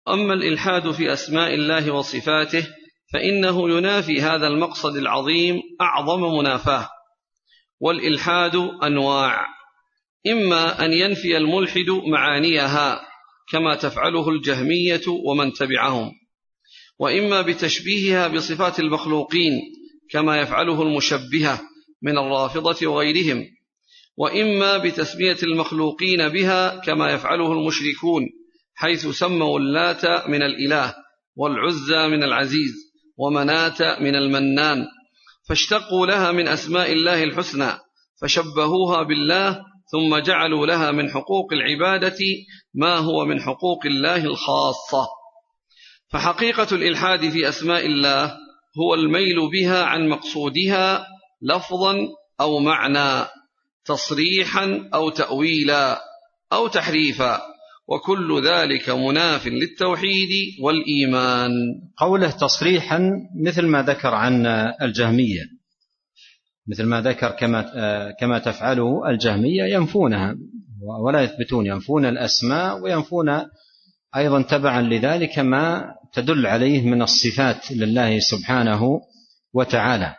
أما الإلحاد في أسماء الله وصفاته فإنه ينافي هذا المقصد العظيم أعظم منافاه. والإلحاد أنواع: إما أن ينفي الملحد معانيها كما تفعله الجهمية ومن تبعهم، وإما بتشبيهها بصفات المخلوقين كما يفعله المشبهة من الرافضة وغيرهم، وإما بتسمية المخلوقين بها كما يفعله المشركون، حيث سموا اللات من الإله والعزى من العزيز ومناة من المنان، فاشتقوا لها من أسماء الله الحسنى فشبهوها بالله، ثم جعلوا لها من حقوق العبادة ما هو من حقوق الله الخاصة. فحقيقة الإلحاد في أسماء الله هو الميل بها عن مقصودها لفظا أو معنى، تصريحا أو تأويلا أو تحريفا، وكل ذلك مناف للتوحيد والإيمان. قوله تصريحا مثل ما ذكر عن الجهمية، مثل ما ذكر كما تفعله الجهمية، ينفونها ولا يثبتون، ينفون الأسماء وينفون أيضا تبعا لذلك ما تدل عليه من الصفات لله سبحانه وتعالى،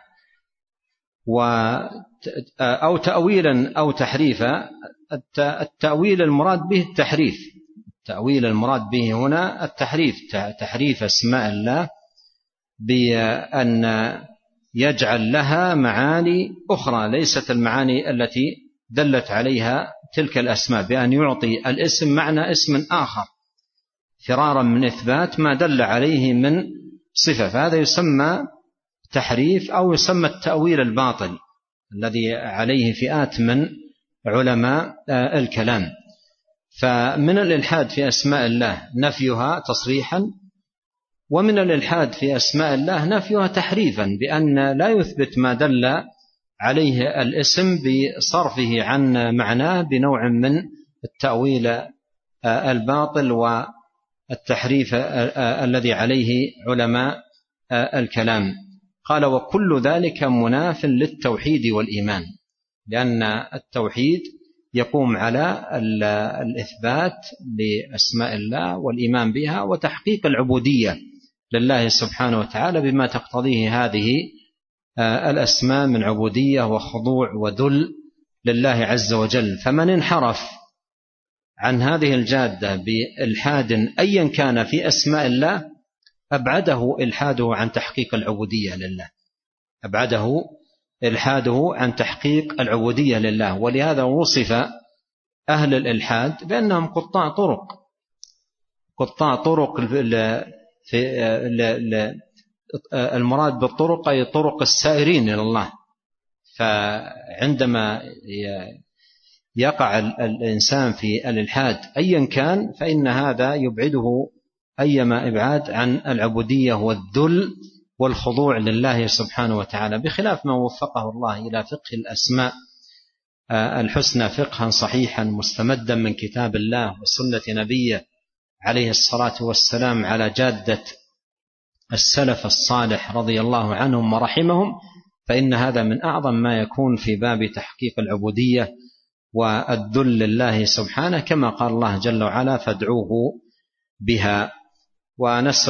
أو تأويلا أو تحريفا. التأويل المراد به التحريف، التأويل المراد به هنا التحريف، تحريف أسماء الله بأن يجعل لها معاني أخرى ليست المعاني التي دلت عليها تلك الأسماء، بأن يعطي الاسم معنى اسم آخر فرارا من إثبات ما دل عليه من صفة، فهذا يسمى تحريف أو يسمى التأويل الباطل الذي عليه فئات من علماء الكلام. فمن الإلحاد في أسماء الله نفيها تصريحا، ومن الإلحاد في أسماء الله نفيها تحريفا، بأن لا يثبت ما دل عليه الاسم بصرفه عن معناه بنوع من التأويل الباطل والتحريف الذي عليه علماء الكلام. قال: وكل ذلك مناف للتوحيد والإيمان، لأن التوحيد يقوم على الإثبات لأسماء الله والإيمان بها وتحقيق العبودية لله سبحانه وتعالى بما تقتضيه هذه الأسماء من عبودية وخضوع وذل لله عز وجل. فمن انحرف عن هذه الجادة بإلحاد أيا كان في أسماء الله أبعده إلحاده عن تحقيق العبودية لله، أبعده إلحاده عن تحقيق العبودية لله. ولهذا وصف أهل الإلحاد بأنهم قطاع طرق في المراد بالطرق أي طرق السائرين إلى الله. فعندما يقع الإنسان في الإلحاد أيا كان فإن هذا يبعده أيما إبعاد عن العبودية والذل والخضوع لله سبحانه وتعالى، بخلاف ما وفقه الله إلى فقه الأسماء الحسنى فقها صحيحا مستمدا من كتاب الله وسنة نبيه عليه الصلاة والسلام على جادة السلف الصالح رضي الله عنهم ورحمهم، فإن هذا من أعظم ما يكون في باب تحقيق العبودية والذل لله سبحانه، كما قال الله جل وعلا: فادعوه بها. ونسأل